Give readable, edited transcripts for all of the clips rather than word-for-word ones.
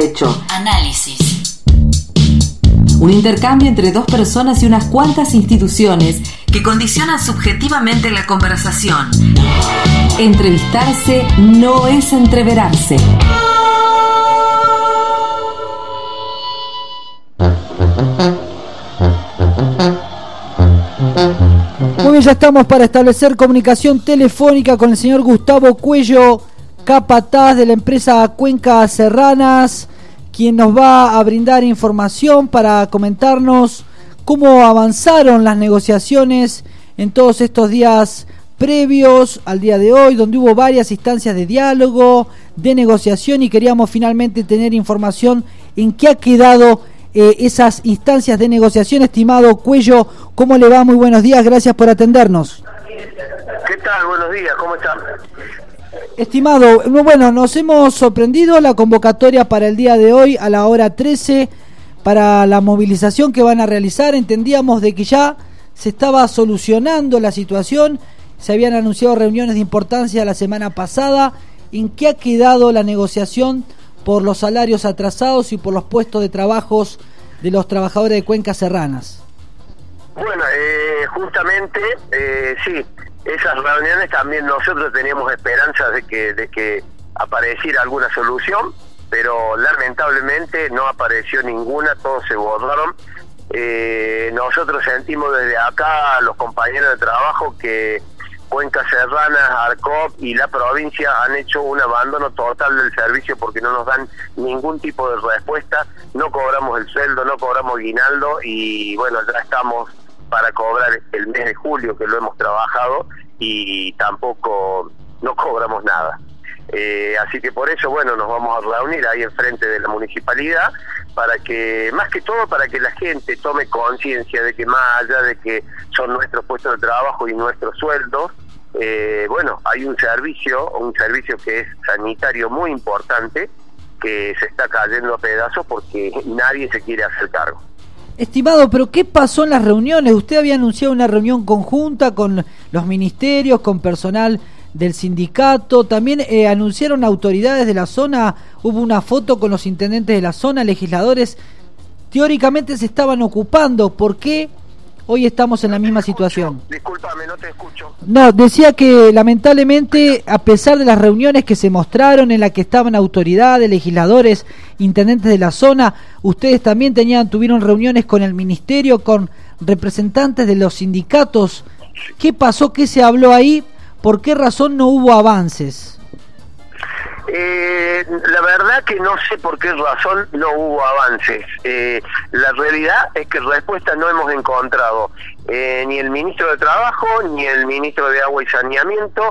hecho. Análisis. Un intercambio entre dos personas y unas cuantas instituciones que condicionan subjetivamente la conversación. Entrevistarse no es entreverarse. Muy bien, ya estamos para establecer comunicación telefónica con el señor Gustavo Cuello, capataz de la empresa Cuencas Serranas, quien nos va a brindar información para comentarnos cómo avanzaron las negociaciones en todos estos días previos al día de hoy, donde hubo varias instancias de diálogo, de negociación, y queríamos finalmente tener información en qué ha quedado esas instancias de negociación. Estimado Cuello, ¿cómo le va? Muy buenos días, gracias por atendernos. ¿Qué tal? Buenos días, ¿cómo están? Estimado, bueno, nos hemos sorprendido la convocatoria para el día de hoy a la hora 13 para la movilización que van a realizar. Entendíamos de que ya se estaba solucionando la situación, se habían anunciado reuniones de importancia la semana pasada. ¿En qué ha quedado la negociación por los salarios atrasados y por los puestos de trabajos de los trabajadores de Cuencas Serranas? Bueno, justamente, sí, esas reuniones también nosotros teníamos esperanzas de que apareciera alguna solución, pero lamentablemente no apareció ninguna, todos se borraron. Nosotros sentimos desde acá, los compañeros de trabajo, que Cuencas Serranas, ARCOP y la provincia han hecho un abandono total del servicio porque no nos dan ningún tipo de respuesta, no cobramos el sueldo, no cobramos guinaldo y bueno, ya estamos para cobrar el mes de julio que lo hemos trabajado y tampoco no cobramos nada. Así que por eso, bueno, nos vamos a reunir ahí enfrente de la municipalidad para que, más que todo, para que la gente tome conciencia de que más allá de que son nuestros puestos de trabajo y nuestros sueldos, bueno, hay un servicio que es sanitario muy importante que se está cayendo a pedazos porque nadie se quiere hacer cargo. Estimado, pero ¿qué pasó en las reuniones? Usted había anunciado una reunión conjunta con los ministerios, con personal del sindicato, también anunciaron autoridades de la zona, hubo una foto con los intendentes de la zona, legisladores, teóricamente se estaban ocupando. ¿Por qué hoy estamos en la misma situación? Discúlpame, no te escucho. No, decía que lamentablemente, a pesar de las reuniones que se mostraron en las que estaban autoridades, legisladores, intendentes de la zona, ustedes también tuvieron reuniones con el ministerio, con representantes de los sindicatos. ¿Qué pasó? ¿Qué se habló ahí? ¿Por qué razón no hubo avances? La verdad que no sé por qué razón no hubo avances. La realidad es que respuesta no hemos encontrado. Ni el ministro de Trabajo, ni el ministro de Agua y Saneamiento,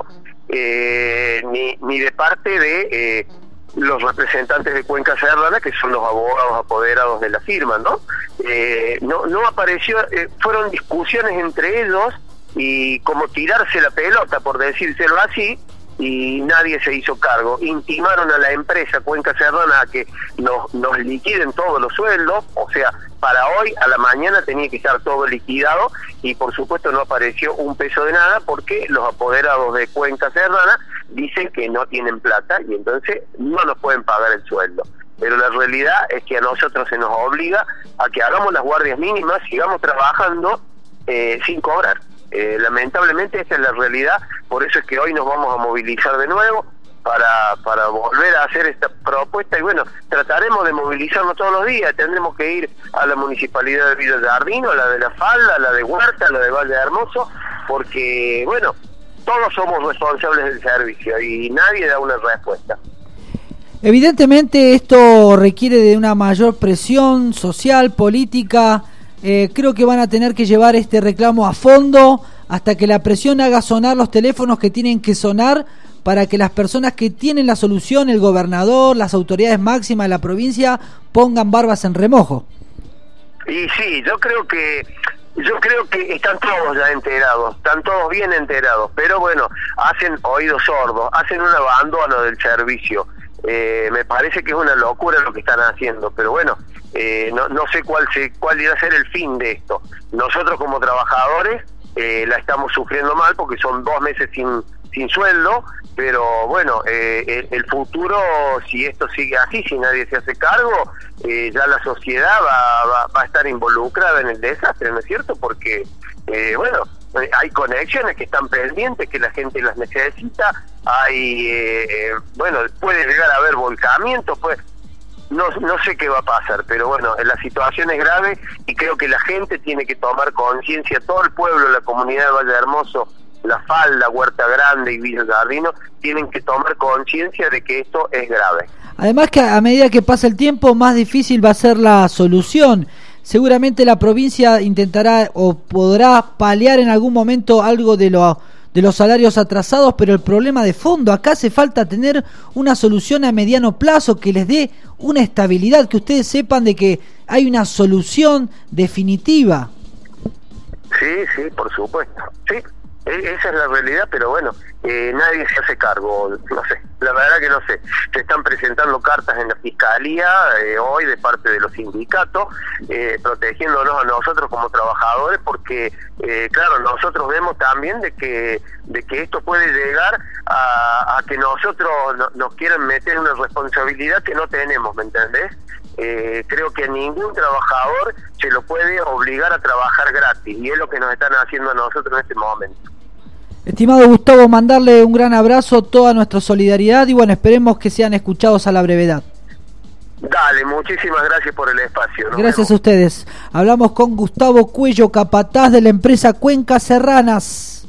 ni de parte de los representantes de Cuencas Serranas, que son los abogados apoderados de la firma, ¿no? No apareció, fueron discusiones entre ellos y como tirarse la pelota, por decírselo así, y nadie se hizo cargo. Intimaron a la empresa Cuencas Serranas a que nos liquiden todos los sueldos, o sea, para hoy a la mañana tenía que estar todo liquidado y por supuesto no apareció un peso de nada porque los apoderados de Cuencas Serranas dicen que no tienen plata y entonces no nos pueden pagar el sueldo. Pero la realidad es que a nosotros se nos obliga a que hagamos las guardias mínimas, sigamos trabajando sin cobrar. Lamentablemente esta es la realidad, por eso es que hoy nos vamos a movilizar de nuevo para volver a hacer esta propuesta y bueno, trataremos de movilizarnos todos los días, tendremos que ir a la municipalidad de Villa Jardino, a la de La Falda, a la de Huerta, a la de Valle Hermoso, porque bueno, todos somos responsables del servicio y nadie da una respuesta. Evidentemente esto requiere de una mayor presión social, política. Creo que van a tener que llevar este reclamo a fondo hasta que la presión haga sonar los teléfonos que tienen que sonar para que las personas que tienen la solución, el gobernador, las autoridades máximas de la provincia, pongan barbas en remojo. Y sí, yo creo que están todos ya enterados, están todos bien enterados, pero bueno, hacen oídos sordos, hacen un abandono del servicio. Me parece que es una locura lo que están haciendo, pero bueno, no sé cuál irá a ser el fin de esto. Nosotros como trabajadores la estamos sufriendo mal porque son 2 meses sin sin sueldo, pero bueno, el futuro, si esto sigue así, si nadie se hace cargo, ya la sociedad va a estar involucrada en el desastre, ¿no es cierto? Porque, bueno, hay conexiones que están pendientes, que la gente las necesita, bueno, puede llegar a haber volcamientos, pues no sé qué va a pasar, pero bueno, la situación es grave y creo que la gente tiene que tomar conciencia, todo el pueblo, la comunidad de Valle Hermoso, La Falda, Huerta Grande y Villa Jardino, tienen que tomar conciencia de que esto es grave. Además que a medida que pasa el tiempo, más difícil va a ser la solución. Seguramente la provincia intentará o podrá paliar en algún momento algo de los salarios atrasados, pero el problema de fondo, acá hace falta tener una solución a mediano plazo que les dé una estabilidad, que ustedes sepan de que hay una solución definitiva. Sí, por supuesto, sí, esa es la realidad, pero bueno, nadie se hace cargo, no sé, la verdad que no sé. Se están presentando cartas en la Fiscalía hoy de parte de los sindicatos, protegiéndonos a nosotros como trabajadores, porque claro, nosotros vemos también de que esto puede llegar a que nosotros nos quieran meter una responsabilidad que no tenemos, ¿me entendés? Creo que a ningún trabajador se lo puede obligar a trabajar gratis, y es lo que nos están haciendo a nosotros en este momento. Estimado Gustavo, mandarle un gran abrazo, toda nuestra solidaridad y bueno, esperemos que sean escuchados a la brevedad. Dale, muchísimas gracias por el espacio. Gracias a ustedes. Hablamos con Gustavo Cuello, capataz de la empresa Cuencas Serranas.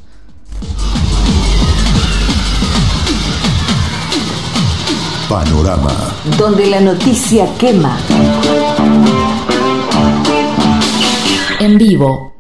Panorama. Donde la noticia quema. En vivo.